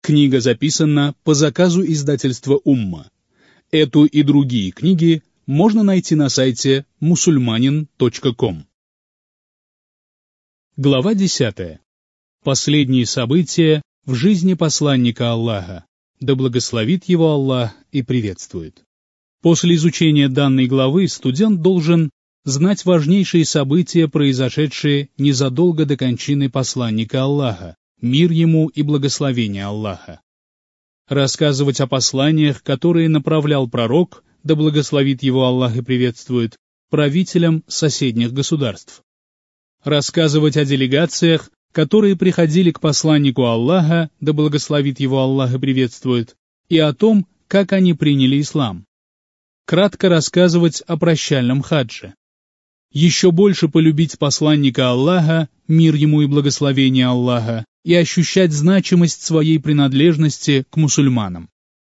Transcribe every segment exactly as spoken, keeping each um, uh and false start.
Книга записана по заказу издательства «Умма». Эту и другие книги можно найти на сайте мусульманин точка ком. Глава десятая. Последние события в жизни посланника Аллаха. Да благословит его Аллах и приветствует. После изучения данной главы студент должен знать важнейшие события, произошедшие незадолго до кончины посланника Аллаха, мир ему и благословение Аллаха. Рассказывать о посланиях, которые направлял пророк, да благословит его Аллах и приветствует, правителям соседних государств. Рассказывать о делегациях, которые приходили к посланнику Аллаха, да благословит его Аллах и приветствует, и о том, как они приняли ислам. Кратко рассказывать о прощальном хадже. Еще больше полюбить посланника Аллаха, мир ему и благословение Аллаха, и ощущать значимость своей принадлежности к мусульманам.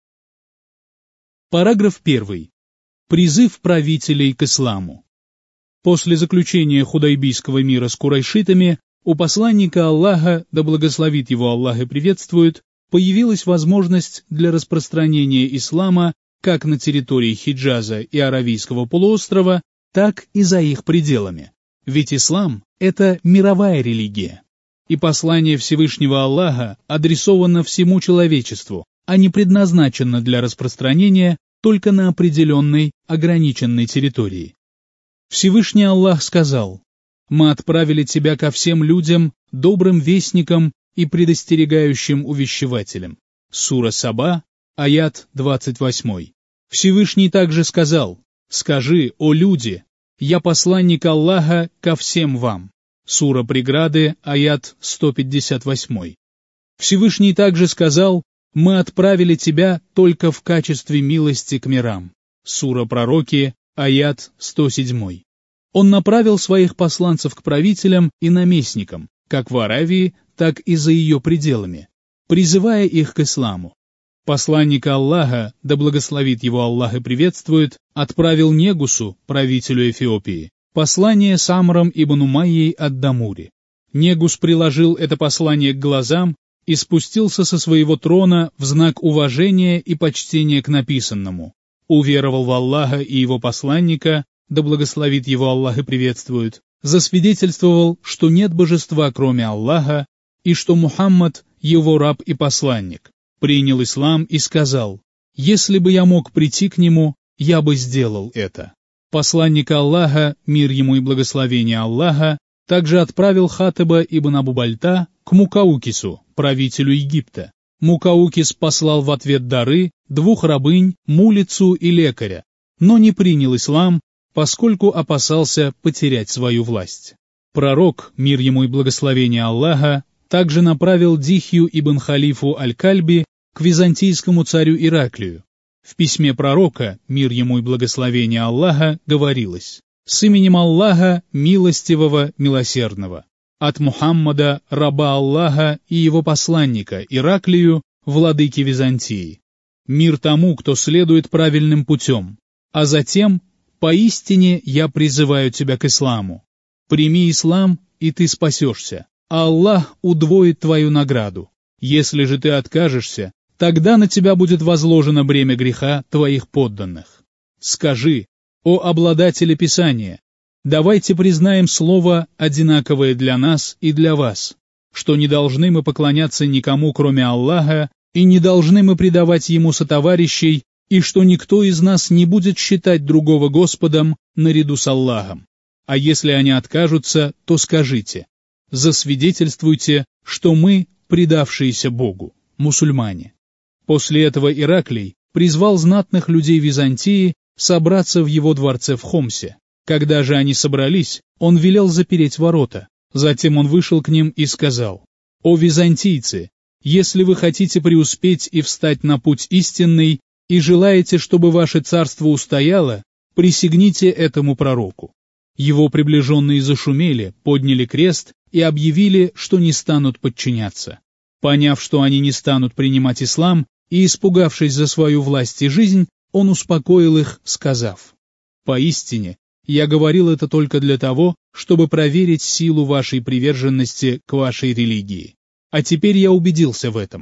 Параграф первый. Призыв правителей к исламу. После заключения худайбийского мира с курайшитами у посланника Аллаха, да благословит его Аллах и приветствует, появилась возможность для распространения ислама как на территории Хиджаза и Аравийского полуострова, так и за их пределами. Ведь ислам – это мировая религия. И послание Всевышнего Аллаха адресовано всему человечеству, а не предназначено для распространения только на определенной, ограниченной территории. Всевышний Аллах сказал: «Мы отправили тебя ко всем людям, добрым вестникам и предостерегающим увещевателям». Сура Саба, аят двадцать восемь. Всевышний также сказал: «Скажи, о люди, я посланник Аллаха ко всем вам». Сура Преграды, аят сто пятьдесят восемь. Всевышний также сказал: «Мы отправили тебя только в качестве милости к мирам». Сура Пророки, аят сто семь. Он направил своих посланцев к правителям и наместникам, как в Аравии, так и за ее пределами, призывая их к исламу. Посланник Аллаха, да благословит его Аллах и приветствует, отправил Негусу, правителю Эфиопии, послание с Амром ибн Умайей ад-Дамури. Негус приложил это послание к глазам и спустился со своего трона в знак уважения и почтения к написанному. Уверовал в Аллаха и его посланника, да благословит его Аллах и приветствует, засвидетельствовал, что нет божества кроме Аллаха и что Мухаммад – его раб и посланник. Принял ислам и сказал: «Если бы я мог прийти к нему, я бы сделал это». Посланник Аллаха, мир ему и благословение Аллаха, также отправил Хатаба ибн Абу-Бальта к Мукаукису, правителю Египта. Мукаукис послал в ответ дары, двух рабынь, мулицу и лекаря, но не принял ислам, поскольку опасался потерять свою власть. Пророк, мир ему и благословение Аллаха, также направил Дихью ибн Халифу аль-Кальби к византийскому царю Ираклию. В письме пророка, мир ему и благословение Аллаха, говорилось: «С именем Аллаха, милостивого, милосердного, от Мухаммада, раба Аллаха и его посланника, Ираклию, владыки Византии. Мир тому, кто следует правильным путем, а затем, поистине я призываю тебя к исламу. Прими ислам, и ты спасешься, а Аллах удвоит твою награду. Если же ты откажешься, тогда на тебя будет возложено бремя греха твоих подданных. Скажи, о обладатели Писания, давайте признаем слово, одинаковое для нас и для вас, что не должны мы поклоняться никому, кроме Аллаха, и не должны мы предавать Ему сотоварищей, и что никто из нас не будет считать другого Господом наряду с Аллахом. А если они откажутся, то скажите: засвидетельствуйте, что мы предавшиеся Богу, мусульмане». После этого Ираклий призвал знатных людей Византии собраться в его дворце в Хомсе. Когда же они собрались, он велел запереть ворота. Затем он вышел к ним и сказал: «О византийцы, если вы хотите преуспеть и встать на путь истинный, и желаете, чтобы ваше царство устояло, присягните этому пророку». Его приближенные зашумели, подняли крест и объявили, что не станут подчиняться. Поняв, что они не станут принимать ислам, и испугавшись за свою власть и жизнь, он успокоил их, сказав: «Поистине, я говорил это только для того, чтобы проверить силу вашей приверженности к вашей религии. А теперь я убедился в этом.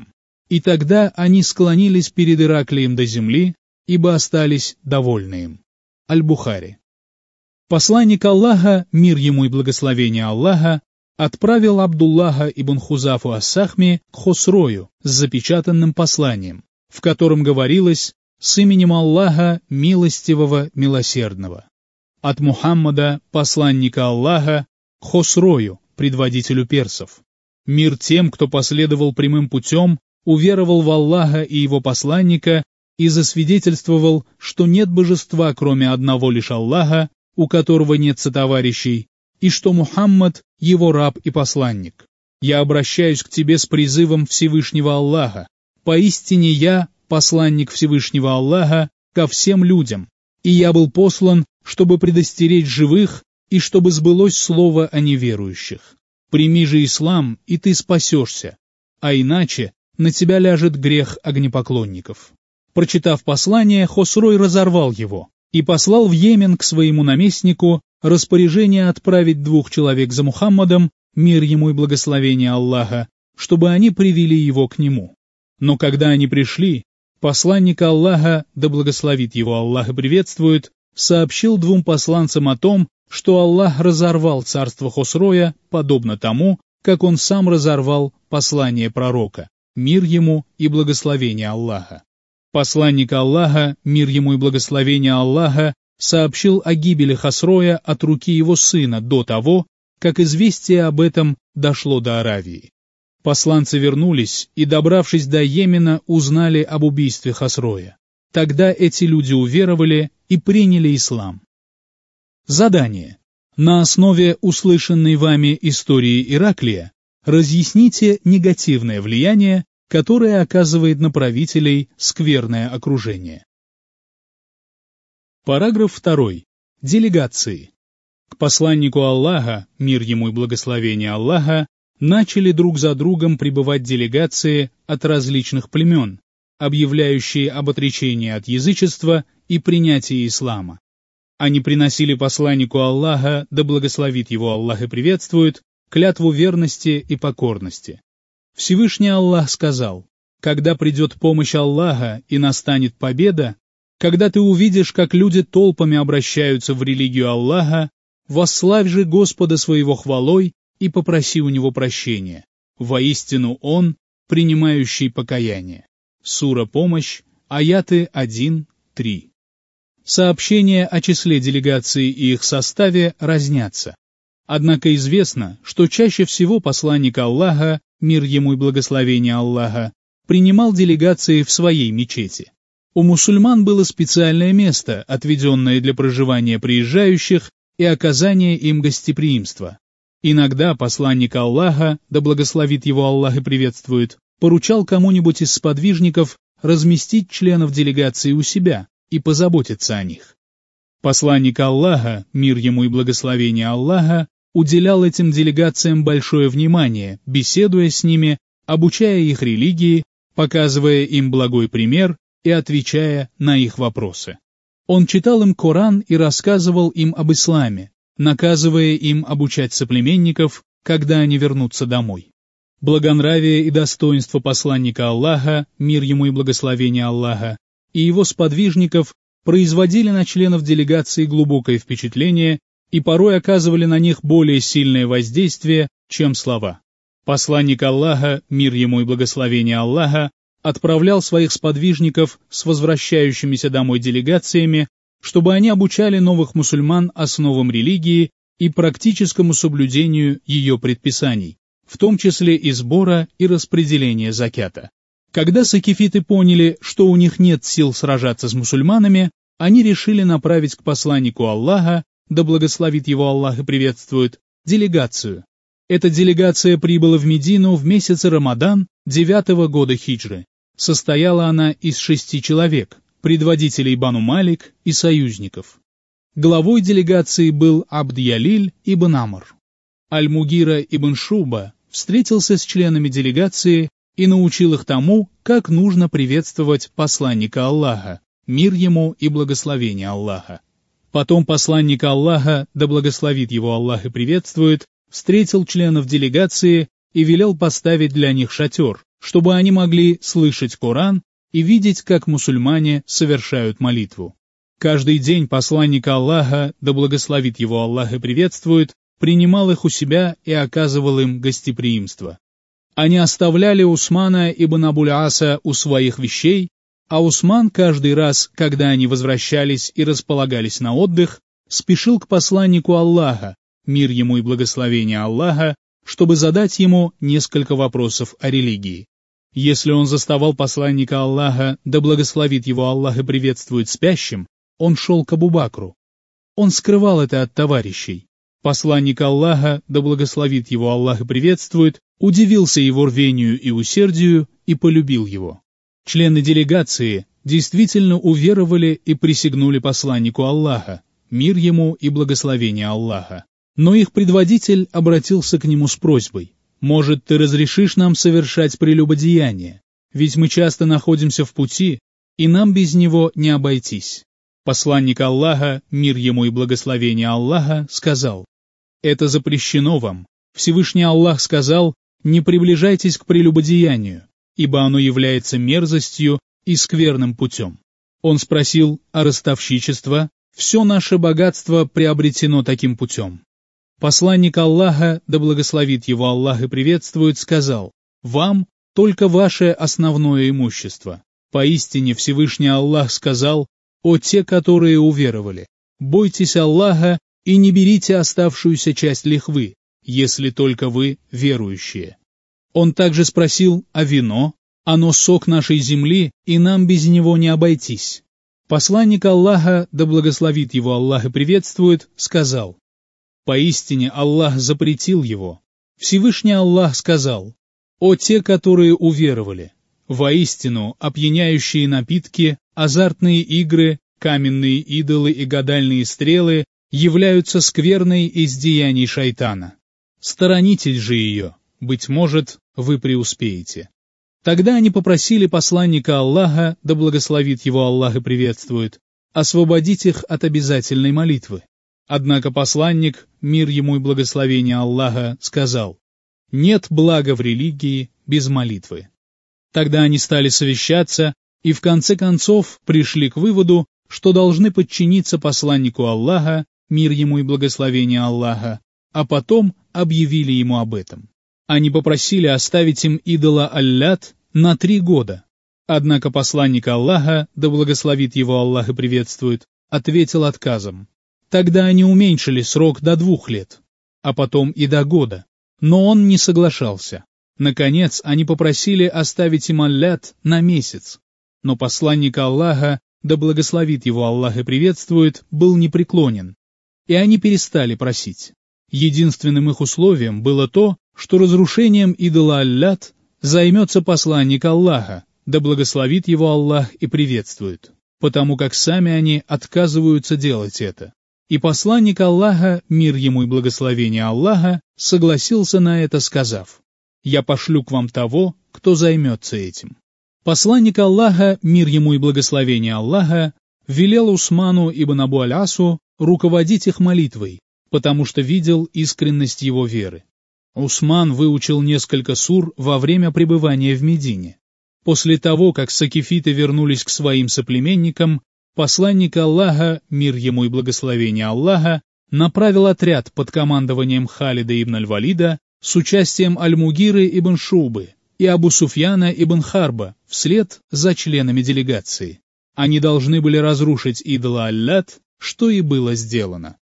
И тогда они склонились перед Ираклием до земли, ибо остались довольны им. Аль-Бухари. Посланник Аллаха, мир ему и благословение Аллаха, отправил Абдуллаха ибн Хузафу ас-Сахми к Хосрою с запечатанным посланием, в котором говорилось «С именем Аллаха, милостивого, милосердного». От Мухаммада, посланника Аллаха, к Хосрою, предводителю персов. Мир тем, кто последовал прямым путем, уверовал в Аллаха и его посланника и засвидетельствовал, что нет божества, кроме одного лишь Аллаха, у которого нет сотоварищей, и что Мухаммад – его раб и посланник. Я обращаюсь к тебе с призывом Всевышнего Аллаха. Поистине я – посланник Всевышнего Аллаха ко всем людям, и я был послан, чтобы предостеречь живых и чтобы сбылось слово о неверующих. Прими же ислам, и ты спасешься, а иначе на тебя ляжет грех огнепоклонников». Прочитав послание, Хосрой разорвал его и послал в Йемен к своему наместнику распоряжение отправить двух человек за Мухаммадом, мир ему и благословение Аллаха, чтобы они привели его к нему. Но когда они пришли, посланник Аллаха, да благословит его Аллах и приветствует, сообщил двум посланцам о том, что Аллах разорвал царство Хосроя, подобно тому, как он сам разорвал послание пророка, мир ему и благословение Аллаха. Посланник Аллаха, мир ему и благословение Аллаха, сообщил о гибели Хосроя от руки его сына до того, как известие об этом дошло до Аравии. Посланцы вернулись и, добравшись до Йемена, узнали об убийстве Хосроя. Тогда эти люди уверовали и приняли ислам. Задание. На основе услышанной вами истории Ираклия разъясните негативное влияние, которое оказывает на правителей скверное окружение. Параграф второй. Делегации. К посланнику Аллаха, мир ему и благословение Аллаха, начали друг за другом прибывать делегации от различных племен, объявляющие об отречении от язычества и принятии ислама. Они приносили посланнику Аллаха, да благословит его Аллах и приветствует, клятву верности и покорности. Всевышний Аллах сказал: «Когда придет помощь Аллаха и настанет победа, когда ты увидишь, как люди толпами обращаются в религию Аллаха, восславь же Господа своего хвалой и попроси у Него прощения. Воистину Он, принимающий покаяние». Сура «Помощь», аяты один три. Сообщения о числе делегаций и их составе разнятся. Однако известно, что чаще всего посланник Аллаха, мир ему и благословение Аллаха, принимал делегации в своей мечети. У мусульман было специальное место, отведенное для проживания приезжающих и оказания им гостеприимства. Иногда посланник Аллаха, да благословит его Аллах и приветствует, поручал кому-нибудь из сподвижников разместить членов делегации у себя и позаботиться о них. Посланник Аллаха, мир ему и благословение Аллаха, уделял этим делегациям большое внимание, беседуя с ними, обучая их религии, показывая им благой пример и отвечая на их вопросы. Он читал им Коран и рассказывал им об исламе, наказывая им обучать соплеменников, когда они вернутся домой. Благонравие и достоинство посланника Аллаха, мир ему и благословение Аллаха, и его сподвижников производили на членов делегации глубокое впечатление и порой оказывали на них более сильное воздействие, чем слова. Посланник Аллаха, мир ему и благословение Аллаха, отправлял своих сподвижников с возвращающимися домой делегациями, чтобы они обучали новых мусульман основам религии и практическому соблюдению ее предписаний, в том числе и сбора и распределения закята. Когда сакифиты поняли, что у них нет сил сражаться с мусульманами, они решили направить к посланнику Аллаха, да благословит его Аллах и приветствует, делегацию. Эта делегация прибыла в Медину в месяце Рамадан девятого года хиджры. Состояла она из шести человек, предводителей Бану Малик и союзников. Главой делегации был Абд-Ялиль ибн Амр. Аль-Мугира ибн Шуба встретился с членами делегации и научил их тому, как нужно приветствовать посланника Аллаха, мир ему и благословение Аллаха. Потом посланник Аллаха, да благословит его Аллах и приветствует, встретил членов делегации и велел поставить для них шатер, чтобы они могли слышать Коран и видеть, как мусульмане совершают молитву. Каждый день посланник Аллаха, да благословит его Аллах и приветствует, принимал их у себя и оказывал им гостеприимство. Они оставляли Усмана ибн Абуль-Аса у своих вещей, а Усман каждый раз, когда они возвращались и располагались на отдых, спешил к посланнику Аллаха, мир ему и благословение Аллаха, чтобы задать ему несколько вопросов о религии. Если он заставал посланника Аллаха, да благословит его Аллах и приветствует спящим, он шел к Абу Бакру. Он скрывал это от товарищей. Посланник Аллаха, да благословит его Аллах и приветствует, удивился его рвению и усердию и полюбил его. Члены делегации действительно уверовали и присягнули посланнику Аллаха, мир ему и благословение Аллаха. Но их предводитель обратился к нему с просьбой: «Может, ты разрешишь нам совершать прелюбодеяние? Ведь мы часто находимся в пути, и нам без него не обойтись». Посланник Аллаха, мир ему и благословение Аллаха, сказал: «Это запрещено вам. Всевышний Аллах сказал: не приближайтесь к прелюбодеянию, ибо оно является мерзостью и скверным путем». Он спросил: «А ростовщичество? Все наше богатство приобретено таким путем». Посланник Аллаха, да благословит его Аллах и приветствует, сказал: «Вам только ваше основное имущество. Поистине Всевышний Аллах сказал: о те, которые уверовали, бойтесь Аллаха и не берите оставшуюся часть лихвы, если только вы верующие». Он также спросил: «А вино? Оно сок нашей земли, и нам без него не обойтись». Посланник Аллаха, да благословит его Аллах и приветствует, сказал: «Поистине Аллах запретил его». Всевышний Аллах сказал: «О те, которые уверовали! Воистину, опьяняющие напитки, азартные игры, каменные идолы и гадальные стрелы являются скверной из деяний шайтана. Сторонитесь же ее, быть может, вы преуспеете». Тогда они попросили посланника Аллаха, да благословит его Аллах и приветствует, освободить их от обязательной молитвы. Однако посланник, мир ему и благословение Аллаха, сказал: «Нет блага в религии без молитвы». Тогда они стали совещаться и в конце концов пришли к выводу, что должны подчиниться посланнику Аллаха, мир ему и благословение Аллаха, а потом объявили ему об этом. Они попросили оставить им идола Аллят на три года. Однако посланник Аллаха, да благословит его Аллах и приветствует, ответил отказом. Тогда они уменьшили срок до двух лет, а потом и до года, но он не соглашался. Наконец, они попросили оставить им Аллят на месяц, но посланник Аллаха, да благословит его Аллах и приветствует, был непреклонен, и они перестали просить. Единственным их условием было то, что разрушением идола Аллят займется посланник Аллаха, да благословит его Аллах и приветствует, потому как сами они отказываются делать это. И посланник Аллаха, мир ему и благословение Аллаха, согласился на это, сказав: «Я пошлю к вам того, кто займется этим». Посланник Аллаха, мир ему и благословение Аллаха, велел Усману ибн Абу-аль-Асу руководить их молитвой, потому что видел искренность его веры. Усман выучил несколько сур во время пребывания в Медине. После того, как сакифиты вернулись к своим соплеменникам, посланник Аллаха, мир ему и благословение Аллаха, направил отряд под командованием Халида ибн аль-Валида с участием Аль-Мугиры ибн Шубы и Абу Суфьяна ибн Харба вслед за членами делегации. Они должны были разрушить идола Аллат, что и было сделано.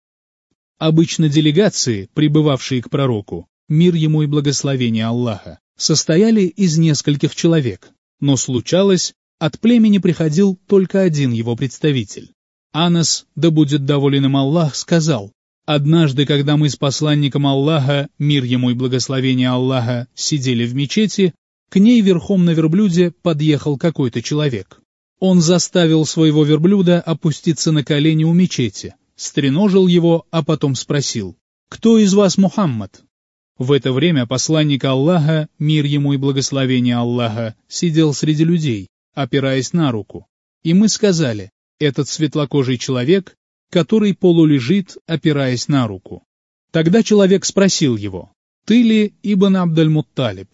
Обычно делегации, прибывавшие к пророку, мир ему и благословение Аллаха, состояли из нескольких человек, но случалось, от племени приходил только один его представитель. Анас, да будет доволен им Аллах, сказал: «Однажды, когда мы с посланником Аллаха, мир ему и благословение Аллаха, сидели в мечети, к ней верхом на верблюде подъехал какой-то человек. Он заставил своего верблюда опуститься на колени у мечети, стреножил его, а потом спросил: «Кто из вас Мухаммад?» В это время посланник Аллаха, мир ему и благословение Аллаха, сидел среди людей, опираясь на руку. И мы сказали: «Этот светлокожий человек, который полулежит, опираясь на руку». Тогда человек спросил его: «Ты ли Ибн Абдаль-Мутталиб?»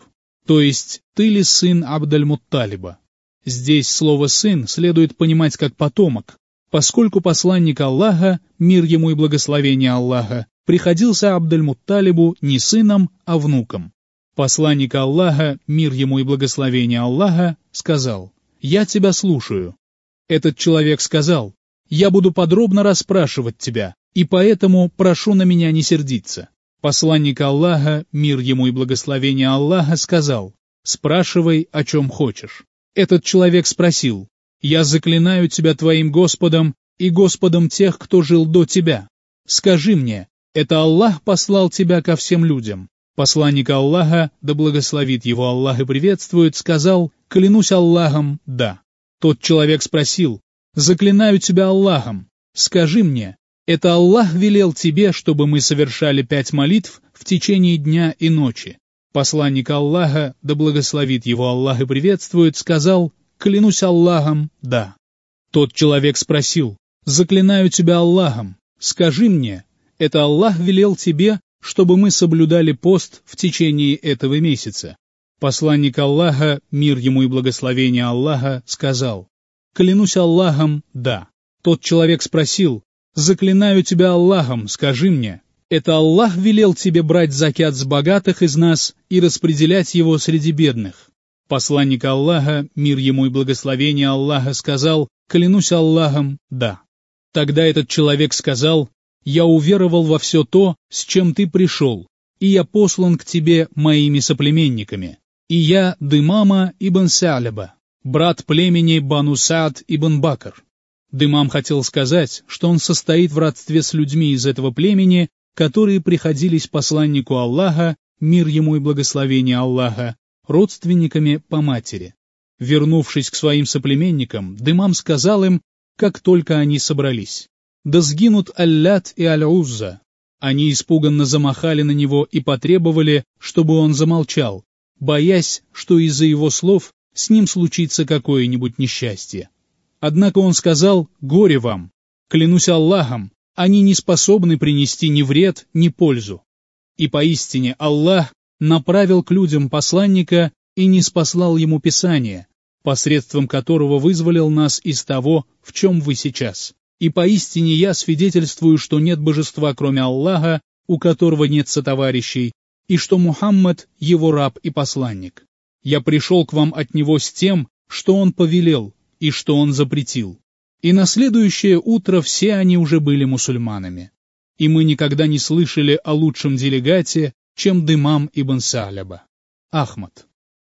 то есть ты ли сын Абд-аль-Мутталиба? Здесь слово «сын» следует понимать как потомок, поскольку посланник Аллаха, мир ему и благословение Аллаха, приходился Абд-аль-Мутталибу не сыном, а внуком. Посланник Аллаха, мир ему и благословение Аллаха, сказал: «Я тебя слушаю». Этот человек сказал: «Я буду подробно расспрашивать тебя, и поэтому прошу на меня не сердиться». Посланник Аллаха, мир ему и благословение Аллаха, сказал: «Спрашивай, о чем хочешь». Этот человек спросил: «Я заклинаю тебя твоим Господом и Господом тех, кто жил до тебя. Скажи мне, это Аллах послал тебя ко всем людям?» Посланник Аллаха, да благословит его Аллах и приветствует, сказал: «Клянусь Аллахом, да». Тот человек спросил: «Заклинаю тебя Аллахом, скажи мне, это Аллах велел тебе, чтобы мы совершали пять молитв в течение дня и ночи?» Посланник Аллаха, да благословит его Аллах и приветствует, сказал: «Клянусь Аллахом, да». Тот человек спросил: «Заклинаю тебя Аллахом, скажи мне, это Аллах велел тебе, чтобы мы соблюдали пост в течение этого месяца?» Посланник Аллаха, мир ему и благословение Аллаха, сказал: «Клянусь Аллахом, да». Тот человек спросил: «Заклинаю тебя Аллахом, скажи мне, это Аллах велел тебе брать закят с богатых из нас и распределять его среди бедных?» Посланник Аллаха, мир ему и благословение Аллаха, сказал: «Клянусь Аллахом, да». Тогда этот человек сказал: «Я уверовал во все то, с чем ты пришел, и я послан к тебе моими соплеменниками. И я Дымама ибн Са'ляба, брат племени Бану Саад ибн Бакр». Дымам хотел сказать, что он состоит в родстве с людьми из этого племени, которые приходились посланнику Аллаха, мир ему и благословение Аллаха, родственниками по матери. Вернувшись к своим соплеменникам, Дымам сказал им, как только они собрались: «Да сгинут Аллят и Аль-Узза». Они испуганно замахали на него и потребовали, чтобы он замолчал, боясь, что из-за его слов с ним случится какое-нибудь несчастье. Однако он сказал: «Горе вам! Клянусь Аллахом, они не способны принести ни вред, ни пользу». И поистине Аллах направил к людям посланника и ниспослал ему Писание, посредством которого вызволил нас из того, в чем вы сейчас. И поистине я свидетельствую, что нет божества, кроме Аллаха, у которого нет сотоварищей, и что Мухаммад — его раб и посланник. Я пришел к вам от него с тем, что он повелел и что он запретил. И на следующее утро все они уже были мусульманами. И мы никогда не слышали о лучшем делегате, чем Дымам ибн Са'ляба. Ахмад.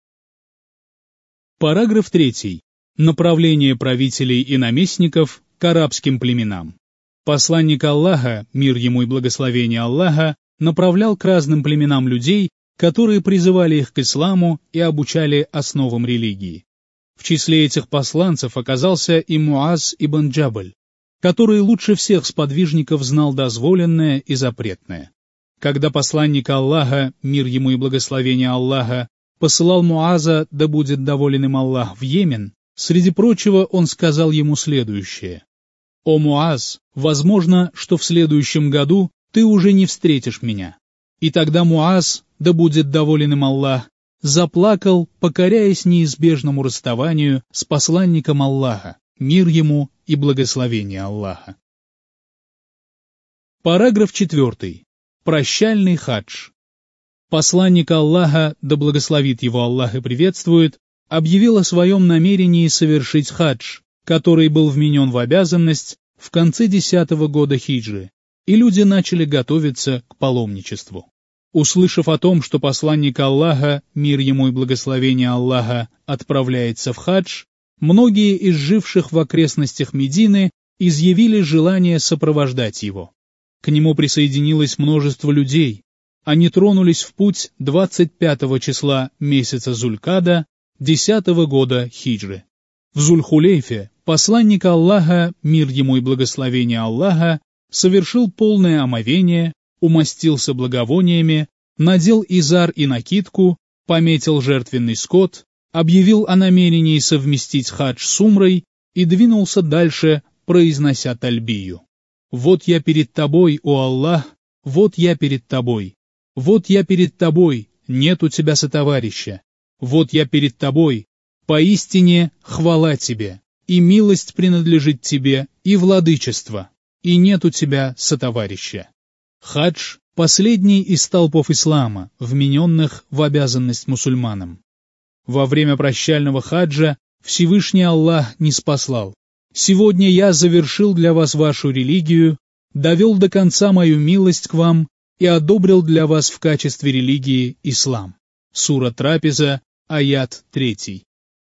Параграф третий. Направление правителей и наместников к арабским племенам. Посланник Аллаха, мир ему и благословение Аллаха, направлял к разным племенам людей, которые призывали их к исламу и обучали основам религии. В числе этих посланцев оказался и Муаз ибн Джабаль, который лучше всех сподвижников знал дозволенное и запретное. Когда посланник Аллаха, мир ему и благословение Аллаха, посылал Муаза, да будет доволен им Аллах, в Йемен, среди прочего он сказал ему следующее: «О Муаз, возможно, что в следующем году ты уже не встретишь меня». И тогда Муаз, да будет доволен им Аллах, заплакал, покоряясь неизбежному расставанию с посланником Аллаха, мир ему и благословение Аллаха. Параграф четвертый. Прощальный хадж. Посланник Аллаха, да благословит его Аллах и приветствует, объявил о своем намерении совершить хадж, который был вменен в обязанность в конце десятого года хиджры, и люди начали готовиться к паломничеству. Услышав о том, что посланник Аллаха, мир ему и благословение Аллаха, отправляется в хадж, многие из живших в окрестностях Медины изъявили желание сопровождать его. К нему присоединилось множество людей. Они тронулись в путь двадцать пятого числа месяца Зулькада, десятого года хиджры. В Зуль-Хулейфе посланник Аллаха, мир ему и благословение Аллаха, совершил полное омовение, умастился благовониями, надел изар и накидку, пометил жертвенный скот, объявил о намерении совместить хадж с умрой и двинулся дальше, произнося тальбию. «Вот я перед тобой, о Аллах, вот я перед тобой, вот я перед тобой, нет у тебя сотоварища, Вот я перед тобой, поистине хвала тебе, и милость принадлежит тебе, и владычество, и нет у тебя сотоварища». Хадж – последний из столпов ислама, вмененных в обязанность мусульманам. Во время прощального хаджа Всевышний Аллах ниспослал: «Сегодня я завершил для вас вашу религию, довел до конца мою милость к вам и одобрил для вас в качестве религии ислам». Сура Трапеза, аят третий.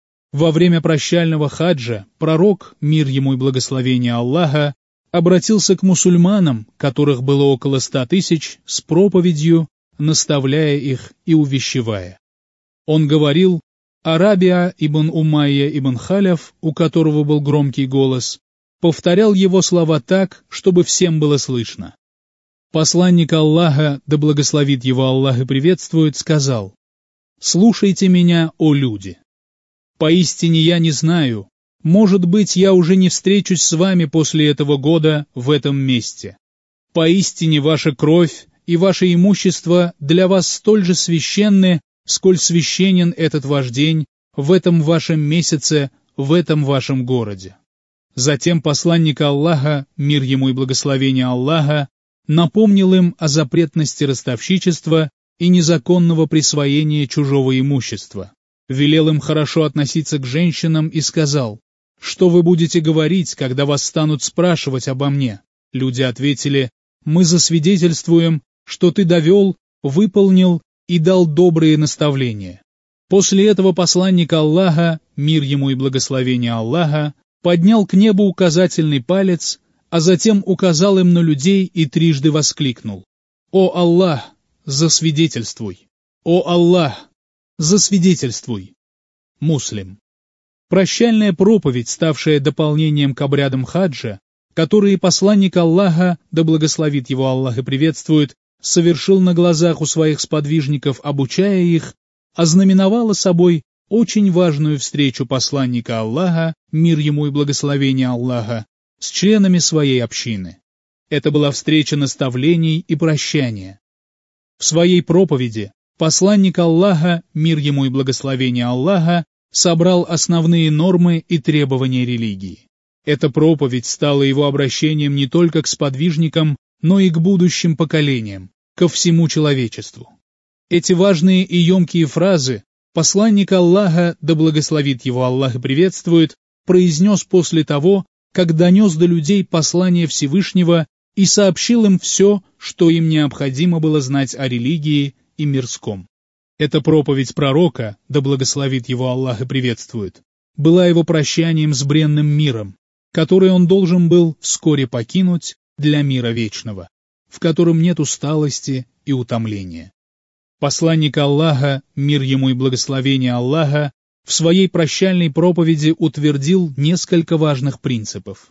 Во время прощального хаджа пророк, мир ему и благословение Аллаха, обратился к мусульманам, которых было около ста тысяч, с проповедью, наставляя их и увещевая. Он говорил: а Рабиа ибн Умайя ибн Халяф, у которого был громкий голос, повторял его слова так, чтобы всем было слышно. Посланник Аллаха, да благословит его Аллах и приветствует, сказал: «Слушайте меня, о люди! Поистине я не знаю, может быть, я уже не встречусь с вами после этого года в этом месте. Поистине ваша кровь и ваше имущество для вас столь же священны, сколь священен этот ваш день в этом вашем месяце, в этом вашем городе». Затем посланник Аллаха, мир ему и благословение Аллаха, напомнил им о запретности ростовщичества и незаконного присвоения чужого имущества, велел им хорошо относиться к женщинам и сказал: «Что вы будете говорить, когда вас станут спрашивать обо мне?» Люди ответили: «Мы засвидетельствуем, что ты довел, выполнил и дал добрые наставления». После этого посланник Аллаха, мир ему и благословение Аллаха, поднял к небу указательный палец, а затем указал им на людей и трижды воскликнул: «О Аллах, засвидетельствуй! О Аллах, засвидетельствуй!» Муслим. Прощальная проповедь, ставшая дополнением к обрядам хаджа, которые посланник Аллаха, да благословит его Аллах и приветствует, совершил на глазах у своих сподвижников, обучая их, ознаменовала собой очень важную встречу посланника Аллаха, мир ему и благословение Аллаха, с членами своей общины. Это была встреча наставлений и прощания. В своей проповеди посланник Аллаха, мир ему и благословение Аллаха, собрал основные нормы и требования религии. Эта проповедь стала его обращением не только к сподвижникам, но и к будущим поколениям, ко всему человечеству. Эти важные и емкие фразы посланник Аллаха, да благословит его Аллах и приветствует, произнес после того, как донес до людей послание Всевышнего и сообщил им все, что им необходимо было знать о религии и мирском. Эта проповедь пророка, да благословит его Аллах и приветствует, была его прощанием с бренным миром, который он должен был вскоре покинуть для мира вечного, в котором нет усталости и утомления. Посланник Аллаха, мир ему и благословение Аллаха, в своей прощальной проповеди утвердил несколько важных принципов.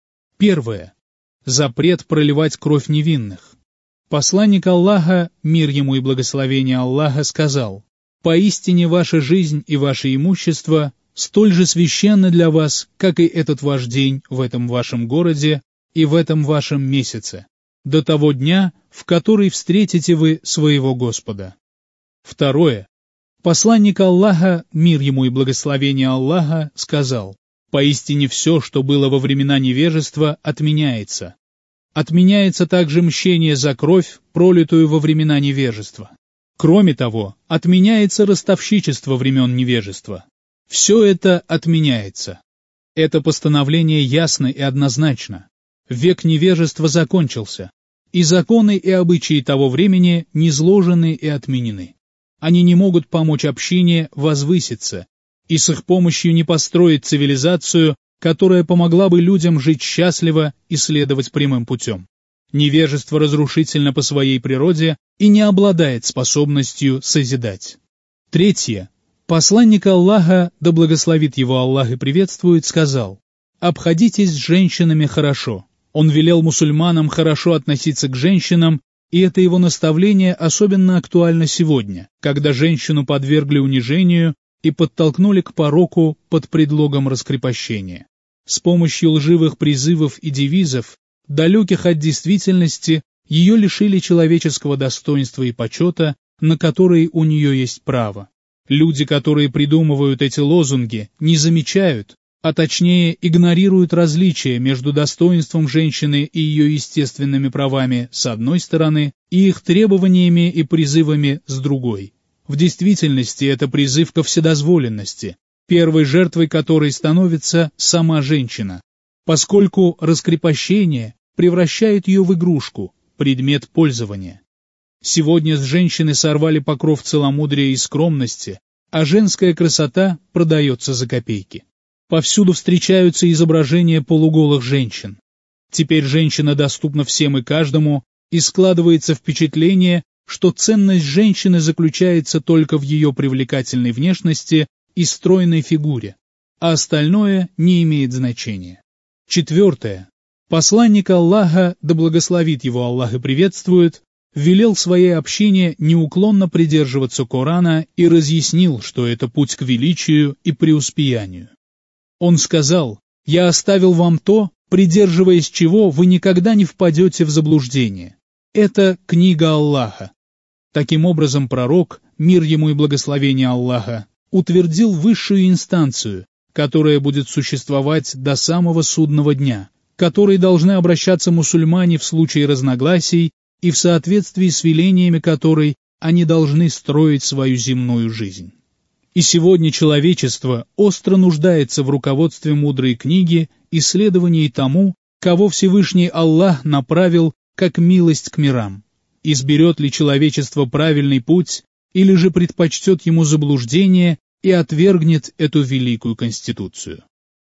Первое. Запрет проливать кровь невинных. Посланник Аллаха, мир ему и благословение Аллаха, сказал: «Поистине ваша жизнь и ваше имущество столь же священны для вас, как и этот ваш день в этом вашем городе и в этом вашем месяце, до того дня, в который встретите вы своего Господа». Второе. Посланник Аллаха, мир ему и благословение Аллаха, сказал: «Поистине все, что было во времена невежества, отменяется. Отменяется также мщение за кровь, пролитую во времена невежества. Кроме того, отменяется ростовщичество времен невежества. Все это отменяется. Это постановление ясно и однозначно. Век невежества закончился, и законы и обычаи того времени низложены и отменены. Они не могут помочь общине возвыситься, и с их помощью не построить цивилизацию, которая помогла бы людям жить счастливо и следовать прямым путем. Невежество разрушительно по своей природе и не обладает способностью созидать. Третье. Посланник Аллаха, да благословит его Аллах и приветствует, сказал: «Обходитесь с женщинами хорошо». Он велел мусульманам хорошо относиться к женщинам, и это его наставление особенно актуально сегодня, когда женщину подвергли унижению и подтолкнули к пороку под предлогом раскрепощения. С помощью лживых призывов и девизов, далеких от действительности, ее лишили человеческого достоинства и почета, на который у нее есть право. Люди, которые придумывают эти лозунги, не замечают, а точнее игнорируют различия между достоинством женщины и ее естественными правами с одной стороны и их требованиями и призывами с другой. В действительности это призыв ко вседозволенности, первой жертвой которой становится сама женщина, поскольку раскрепощение превращает ее в игрушку, предмет пользования. Сегодня с женщины сорвали покров целомудрия и скромности, а женская красота продается за копейки. Повсюду встречаются изображения полуголых женщин. Теперь женщина доступна всем и каждому, и складывается впечатление, что ценность женщины заключается только в ее привлекательной внешности и стройной фигуре, а остальное не имеет значения. Четвертое. Посланник Аллаха, да благословит его Аллах и приветствует, велел своей общине неуклонно придерживаться Корана и разъяснил, что это путь к величию и преуспеянию. Он сказал: «Я оставил вам то, придерживаясь чего вы никогда не впадете в заблуждение. Это книга Аллаха». Таким образом, пророк, мир ему и благословение Аллаха, утвердил высшую инстанцию, которая будет существовать до самого судного дня, к которой должны обращаться мусульмане в случае разногласий и в соответствии с велениями которой они должны строить свою земную жизнь. И сегодня человечество остро нуждается в руководстве мудрой книги и следовании тому, кого Всевышний Аллах направил как милость к мирам. Изберет ли человечество правильный путь, или же предпочтет ему заблуждение и отвергнет эту великую конституцию.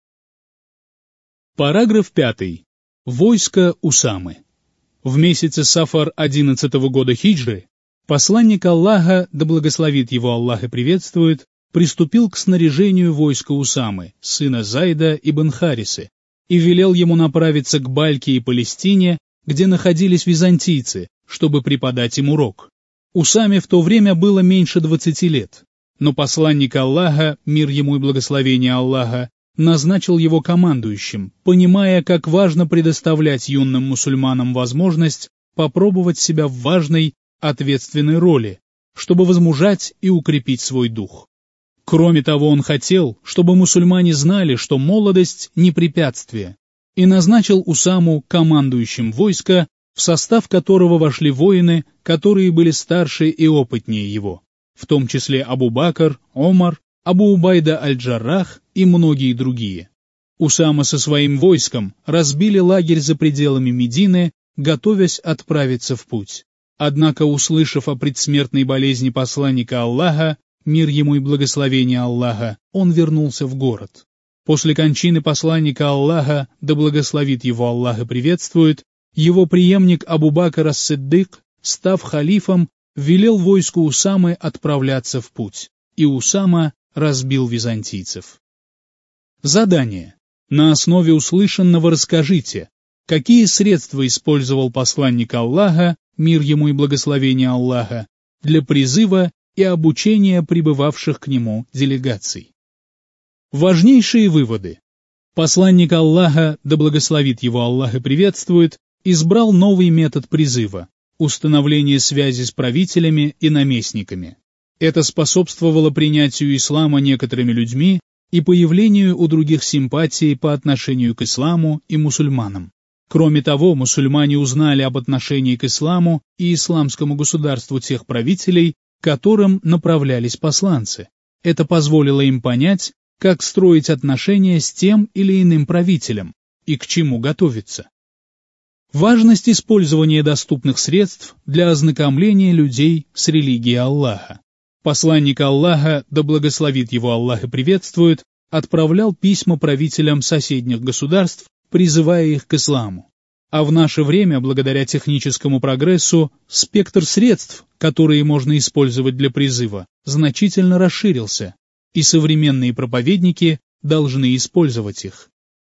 Параграф пятый. Войско Усамы. В месяце Сафар одиннадцатого года хиджры посланник Аллаха, да благословит его Аллах и приветствует, приступил к снаряжению войска Усамы, сына Зайда ибн Харисы, и велел ему направиться к Бальке и Палестине, где находились византийцы, чтобы преподать им урок. Усаме в то время было меньше двадцати лет, но посланник Аллаха, мир ему и благословение Аллаха, назначил его командующим, понимая, как важно предоставлять юным мусульманам возможность попробовать себя в важной, ответственной роли, чтобы возмужать и укрепить свой дух. Кроме того, он хотел, чтобы мусульмане знали, что молодость не препятствие, и назначил Усаму командующим войска, в состав которого вошли воины, которые были старше и опытнее его, в том числе Абу Бакр, Омар, Абу Убайда аль-Джаррах и многие другие. Усама со своим войском разбили лагерь за пределами Медины, готовясь отправиться в путь. Однако, услышав о предсмертной болезни посланника Аллаха, мир ему и благословение Аллаха, он вернулся в город. После кончины посланника Аллаха, да благословит его Аллах и приветствует, его преемник Абу Бакр ас-Сиддик, став халифом, велел войску Усамы отправляться в путь, и Усама разбил византийцев. Задание. На основе услышанного расскажите, какие средства использовал посланник Аллаха, мир ему и благословение Аллаха, для призыва и обучения прибывавших к нему делегаций. Важнейшие выводы. Посланник Аллаха, да благословит его Аллах и приветствует, избрал новый метод призыва – установление связи с правителями и наместниками. Это способствовало принятию ислама некоторыми людьми и появлению у других симпатий по отношению к исламу и мусульманам. Кроме того, мусульмане узнали об отношении к исламу и исламскому государству тех правителей, к которым направлялись посланцы. Это позволило им понять, как строить отношения с тем или иным правителем и к чему готовиться. Важность использования доступных средств для ознакомления людей с религией Аллаха. Посланник Аллаха, да благословит его Аллах и приветствует, отправлял письма правителям соседних государств, призывая их к исламу. А в наше время, благодаря техническому прогрессу, спектр средств, которые можно использовать для призыва, значительно расширился, и современные проповедники должны использовать их.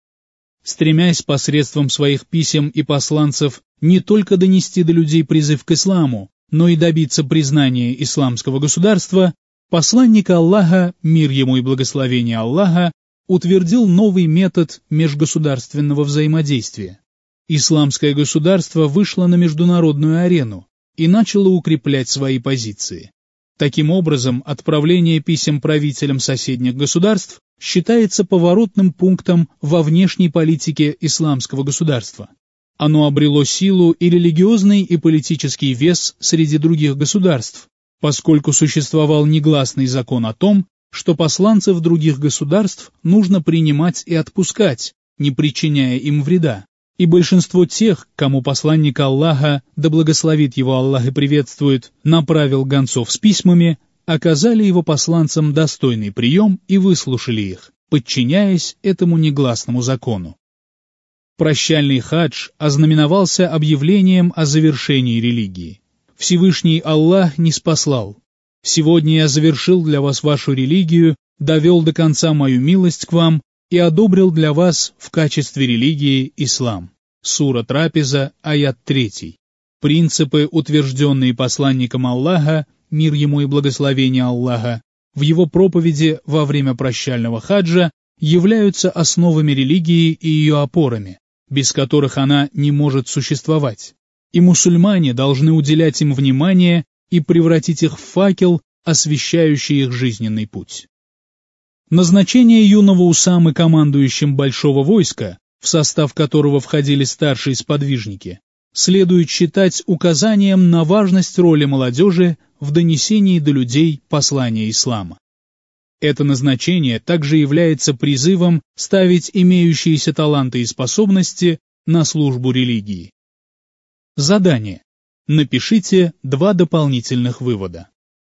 Стремясь посредством своих писем и посланцев не только донести до людей призыв к исламу, но и добиться признания исламского государства, посланник Аллаха, мир ему и благословение Аллаха, утвердил новый метод межгосударственного взаимодействия. Исламское государство вышло на международную арену и начало укреплять свои позиции. Таким образом, отправление писем правителям соседних государств считается поворотным пунктом во внешней политике исламского государства. Оно обрело силу и религиозный, и политический вес среди других государств, поскольку существовал негласный закон о том, что посланцев других государств нужно принимать и отпускать, не причиняя им вреда. И большинство тех, кому посланник Аллаха, да благословит его Аллах и приветствует, направил гонцов с письмами, оказали его посланцам достойный прием и выслушали их, подчиняясь этому негласному закону. Прощальный хадж ознаменовался объявлением о завершении религии. Всевышний Аллах ниспослал: «Сегодня я завершил для вас вашу религию, довел до конца мою милость к вам и одобрил для вас в качестве религии ислам». Сура Трапеза, аят три. Принципы, утвержденные посланником Аллаха, мир ему и благословение Аллаха, в его проповеди во время прощального хаджа являются основами религии и ее опорами, без которых она не может существовать. И мусульмане должны уделять им внимание и превратить их в факел, освещающий их жизненный путь. Назначение юного Усамы командующим большого войска, в состав которого входили старшие сподвижники, следует считать указанием на важность роли молодежи в донесении до людей послания ислама. Это назначение также является призывом ставить имеющиеся таланты и способности на службу религии. Задание. Напишите два дополнительных вывода.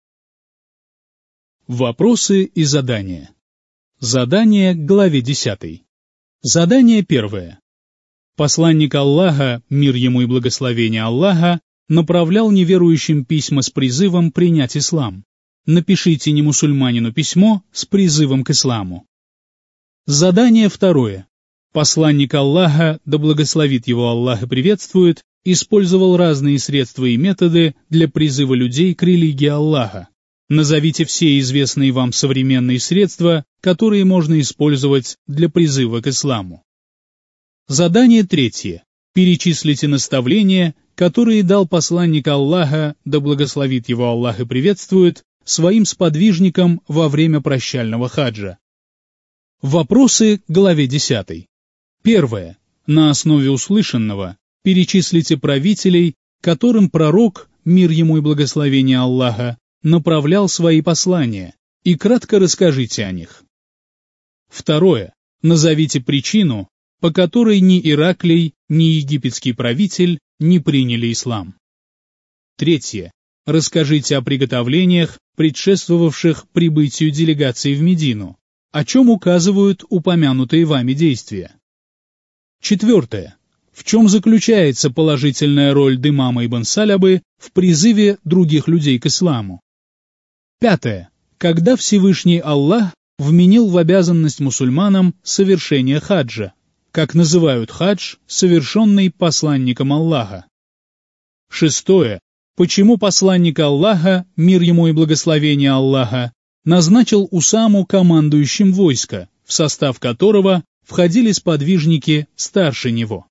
Вопросы и задания. Задание к главе десятой. Задание первое. Посланник Аллаха, мир ему и благословение Аллаха, направлял неверующим письма с призывом принять ислам. Напишите немусульманину письмо с призывом к исламу. Задание второе. Посланник Аллаха, да благословит его Аллах и приветствует, использовал разные средства и методы для призыва людей к религии Аллаха. Назовите все известные вам современные средства, которые можно использовать для призыва к исламу. Задание третье. Перечислите наставления, которые дал посланник Аллаха, да благословит его Аллах и приветствует, своим сподвижникам во время прощального хаджа. Вопросы к главе десятой. Первое. На основе услышанного перечислите правителей, которым пророк, мир ему и благословение Аллаха, направлял свои послания, и кратко расскажите о них. Второе. Назовите причину, по которой ни Ираклий, ни египетский правитель не приняли ислам. Третье. Расскажите о приготовлениях, предшествовавших прибытию делегации в Медину, о чем указывают упомянутые вами действия. Четвертое. В чем заключается положительная роль Димама ибн Салябы в призыве других людей к исламу? Пятое. Когда Всевышний Аллах вменил в обязанность мусульманам совершение хаджа, как называют хадж, совершенный посланником Аллаха? Шестое. Почему посланник Аллаха, мир ему и благословение Аллаха, назначил Усаму командующим войска, в состав которого входили сподвижники старше него?